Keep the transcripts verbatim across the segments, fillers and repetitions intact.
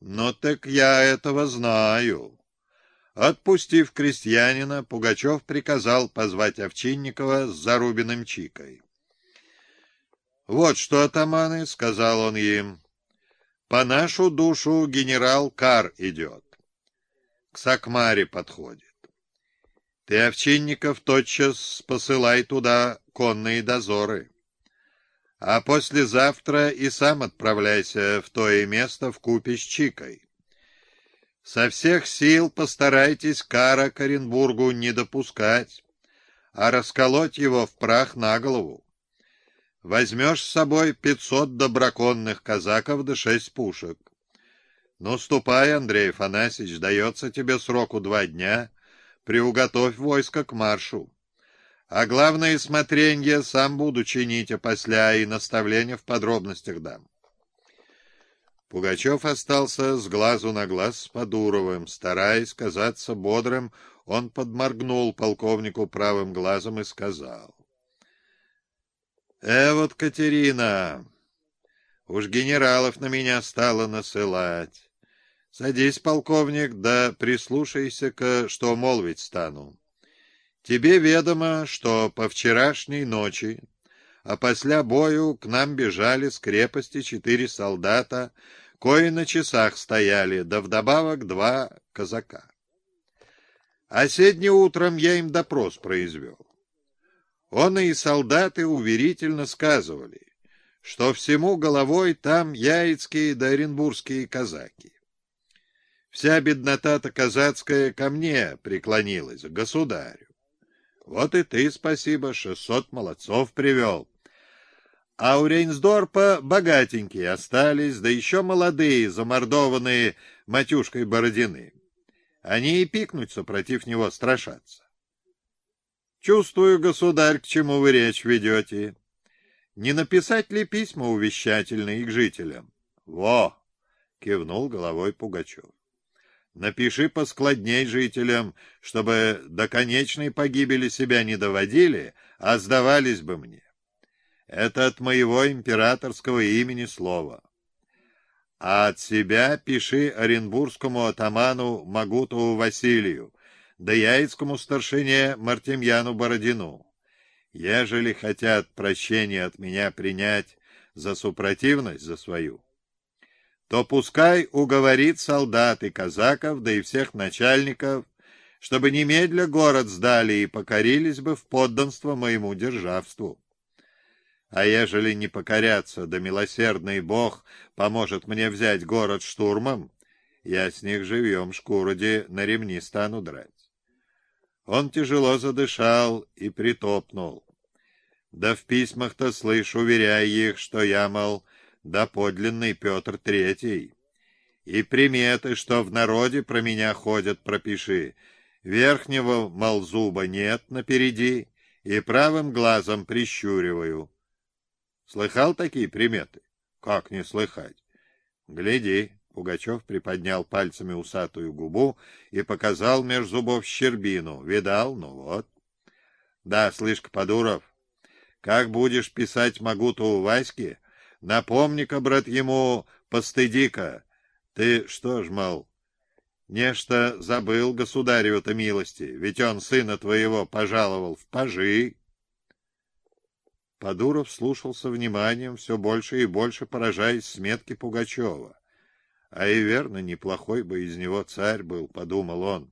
Ну так я этого знаю. Отпустив крестьянина, Пугачев приказал позвать Овчинникова с Зарубиным Чикой. «Вот что, атаманы, — сказал он им, — по нашу душу генерал Кар идет. К Сакмаре подходит. Ты, Овчинников, тотчас посылай туда конные дозоры. А послезавтра и сам отправляйся в то и место вкупе с Чикой. Со всех сил постарайтесь Кара к Оренбургу не допускать, а расколоть его в прах на голову. Возьмешь с собой пятьсот доброконных казаков да шесть пушек. Ну, ступай, Андрей Афанасьич, дается тебе сроку два дня, приуготовь войско к маршу. А главное смотренье сам буду чинить, а после и наставления в подробностях дам». Пугачев остался с глазу на глаз с Подуровым. Стараясь казаться бодрым, он подморгнул полковнику правым глазом и сказал: «Э, вот, Катерина, уж генералов на меня стало насылать. Садись, полковник, да прислушайся-ка, что молвить стану. Тебе ведомо, что по вчерашней ночи, а после бою к нам бежали с крепости четыре солдата, кои на часах стояли, да вдобавок два казака. А седне утром я им допрос произвел. Он и солдаты уверительно сказывали, что всему головой там яицкие да оренбургские казаки. Вся беднота-то казацкая ко мне преклонилась, к государю. Вот и ты, спасибо, шестьсот молодцов привел. А у Рейнсдорпа богатенькие остались, да еще молодые, замордованные матюшкой Бородины. Они и пикнутся против него, страшатся. Чувствую, государь, к чему вы речь ведете. Не написать ли письма увещательные к жителям? Во! — кивнул головой Пугачев. Напиши поскладней жителям, чтобы до конечной погибели себя не доводили, а сдавались бы мне. Это от моего императорского имени слово. А от себя пиши оренбургскому атаману Магутову Василию, да яицкому старшине Мартемьяну Бородину. Ежели хотят прощения от меня принять за супротивность за свою, то пускай уговорит солдат и казаков, да и всех начальников, чтобы немедля город сдали и покорились бы в подданство моему державству. А ежели не покорятся, да милосердный Бог поможет мне взять город штурмом, я с них живьем шкуроди на ремни стану драть». Он тяжело задышал и притопнул. Да в письмах-то, слышь, уверяй их, что я, мол, доподлинный Петр Третий. И приметы, что в народе про меня ходят, пропиши. Верхнего, мол, зуба нет напереди, и правым глазом прищуриваю. Слыхал такие приметы? Как не слыхать? Гляди. Пугачев приподнял пальцами усатую губу и показал меж зубов щербину. Видал? Ну вот. Да, слышь-ка, Подуров, как будешь писать Магутову Ваське, напомни-ка, брат, ему, постыди-ка. Ты что ж, мол, нечто забыл государеву-то милости, ведь он сына твоего пожаловал в пажи. Подуров слушал со вниманием, все больше и больше поражаясь сметке Пугачева. А и верно, неплохой бы из него царь был, — подумал он.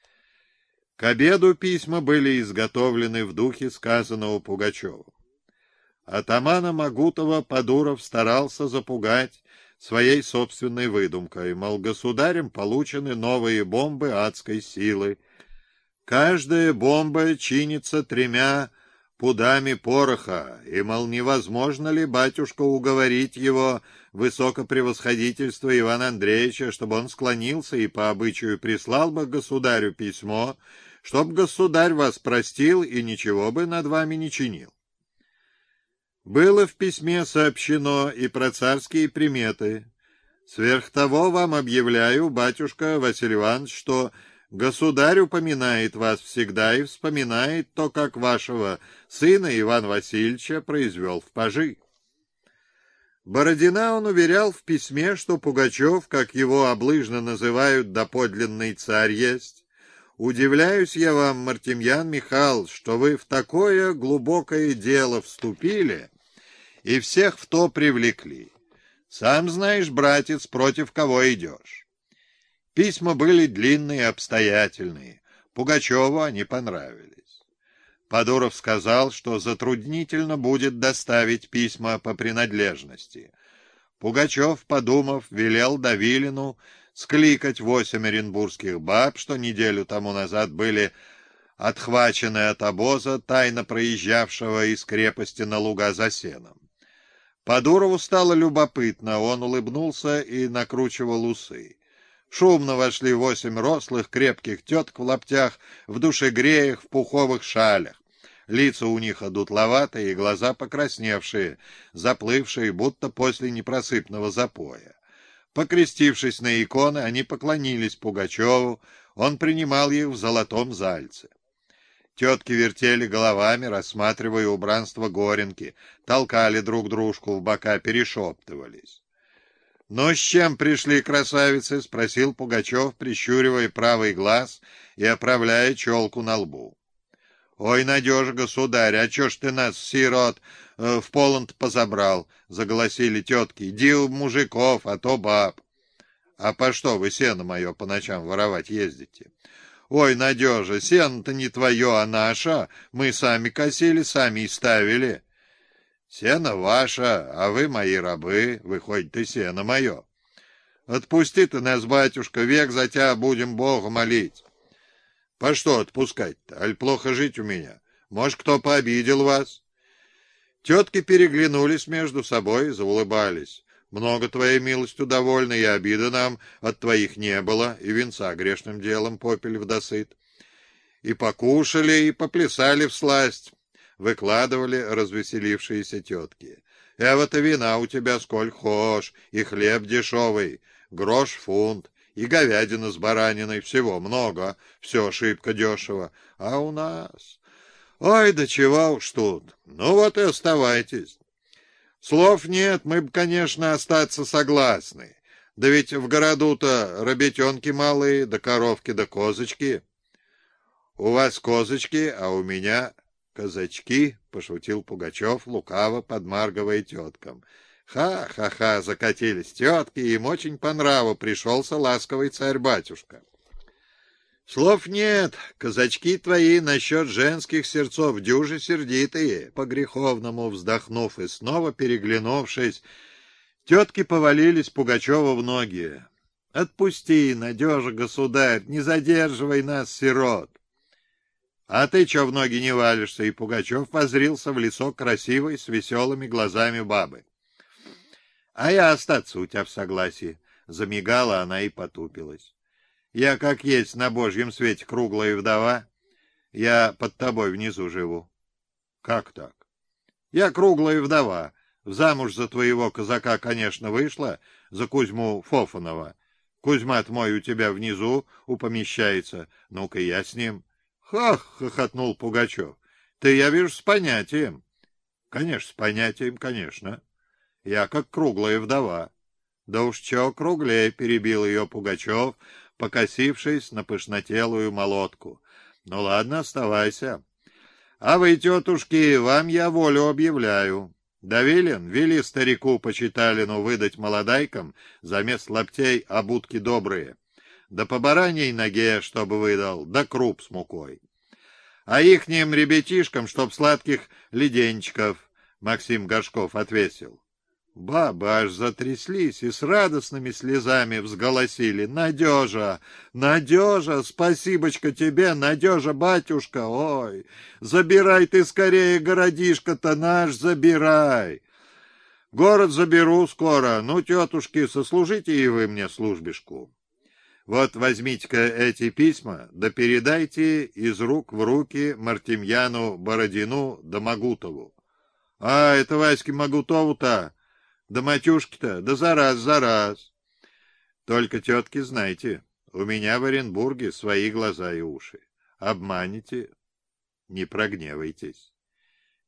К обеду письма были изготовлены в духе сказанного Пугачеву. Атамана Магутова Подуров старался запугать своей собственной выдумкой, мол, государем получены новые бомбы адской силы. Каждая бомба чинится тремя пудами пороха, и, мол, невозможно ли, батюшка, уговорить его высокопревосходительство Ивана Андреевича, чтобы он склонился и по обычаю прислал бы государю письмо, чтоб государь вас простил и ничего бы над вами не чинил. Было в письме сообщено и про царские приметы. Сверх того вам объявляю, батюшка Василий Иванович, что государь упоминает вас всегда и вспоминает то, как вашего сына Ивана Васильевича произвел в пажи. Бородина он уверял в письме, что Пугачев, как его облыжно называют, доподлинный царь есть. Удивляюсь я вам, Мартемьян Михайлович, что вы в такое глубокое дело вступили и всех в то привлекли. Сам знаешь, братец, против кого идешь. Письма были длинные и обстоятельные. Пугачеву они понравились. Подуров сказал, что затруднительно будет доставить письма по принадлежности. Пугачев, подумав, велел Давилину скликать восемь оренбургских баб, что неделю тому назад были отхвачены от обоза, тайно проезжавшего из крепости на луга за сеном. Подурову стало любопытно, он улыбнулся и накручивал усы. Шумно вошли восемь рослых, крепких теток в лаптях, в душегреях, в пуховых шалях. Лица у них одутловатые и глаза покрасневшие, заплывшие, будто после непросыпного запоя. Покрестившись на иконы, они поклонились Пугачеву, он принимал их в золотом зальце. Тетки вертели головами, рассматривая убранство Горенки, толкали друг дружку в бока, перешептывались. — Ну, с чем пришли красавицы? — спросил Пугачев, прищуривая правый глаз и оправляя челку на лбу. — Ой, Надежа, государь, а чё ж ты нас, сирот, э, в полон-то позабрал? — заголосили тетки. — Иди у мужиков, а то баб. — А по что вы сено мое по ночам воровать ездите? — Ой, Надежа, сено-то не твое, а наше. Мы сами косили, сами и ставили. — Сено ваше, а вы мои рабы, выходит, и сено мое. Отпусти ты нас, батюшка, век за тебя будем Бога молить. По что отпускать-то? Аль плохо жить у меня? Может, кто пообидел вас? Тетки переглянулись между собой, заулыбались. Много твоей милостью довольны, и обиды нам от твоих не было, и венца грешным делом попили вдосыт. И покушали, и поплясали всласть, выкладывали развеселившиеся тетки. Эва-то вина у тебя сколь хошь, и хлеб дешевый, грош фунт, и говядина с бараниной, всего много, все шибко дешево. А у нас... Ой, да чего уж тут. Ну вот и оставайтесь. Слов нет, мы бы, конечно, остаться согласны. Да ведь в городу-то рабятенки малые, да коровки, да козочки. У вас козочки, а у меня казачки, — пошутил Пугачев, лукаво подмаргивая теткам. Ха-ха-ха, закатились тетки, им очень по нраву пришелся ласковый царь-батюшка. Слов нет, казачки твои насчет женских сердцов дюжи сердитые. По-греховному вздохнув и снова переглянувшись, тетки повалились Пугачеву в ноги. Отпусти, Надежа, государь, не задерживай нас, сирот. А ты чё в ноги не валишься? И Пугачев воззрился в лицо красивой, с веселыми глазами бабы. А я остаться у тебя в согласии. Замигала она и потупилась. Я, как есть, на божьем свете круглая вдова. Я под тобой внизу живу. Как так? Я круглая вдова. В замуж за твоего казака, конечно, вышла, за Кузьму Фофанова. Кузьма-то мой у тебя внизу упомещается. Ну-ка я с ним. Хах! — хохотнул Пугачев. Ты, я вижу, с понятием. Конечно, с понятием, конечно. Я как круглая вдова. Да уж чё круглее, — перебил ее Пугачев, покосившись на пышнотелую молотку. Ну ладно, оставайся. А вы, тетушки, вам я волю объявляю. Давилин, вели старику Почиталину выдать молодайкам замест лаптей обутки добрые. Да по бараньей ноге, чтобы выдал, да круп с мукой. А ихним ребятишкам, чтоб сладких леденчиков, Максим Горшков отвесил. Бабы аж затряслись и с радостными слезами взголосили. Надежа, Надежа, спасибочка тебе, Надежа, батюшка, ой, забирай ты скорее городишко-то наш, забирай. Город заберу скоро, ну, тетушки, сослужите и вы мне службишку. Вот возьмите-ка эти письма, да передайте из рук в руки Мартемьяну Бородину да Магутову. А, это Ваське Магутову-то, да матюшки-то, да за раз, за раз. Только, тетки, знайте, у меня в Оренбурге свои глаза и уши. Обманете, не прогневайтесь.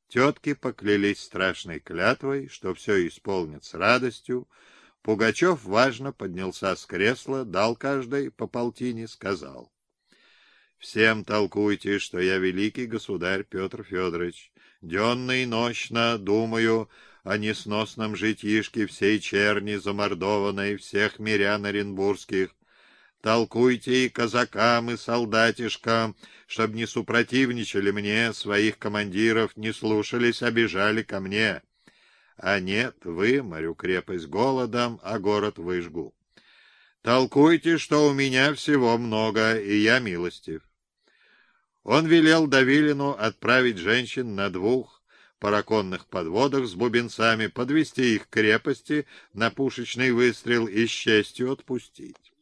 Тетки поклялись страшной клятвой, что все исполнят с радостью. Пугачев важно поднялся с кресла, дал каждой по полтине, сказал: «Всем толкуйте, что я великий государь Петр Федорович. Денно и нощно думаю о несносном житишке всей черни замордованной, всех мирян оренбургских. Толкуйте и казакам, и солдатишкам, чтоб не супротивничали мне, своих командиров не слушались, обижали ко мне. А нет, выморю крепость голодом, а город выжгу. Толкуйте, что у меня всего много, и я милостив». Он велел Давилину отправить женщин на двух параконных подводах с бубенцами, подвести их к крепости, на пушечный выстрел и с честью отпустить.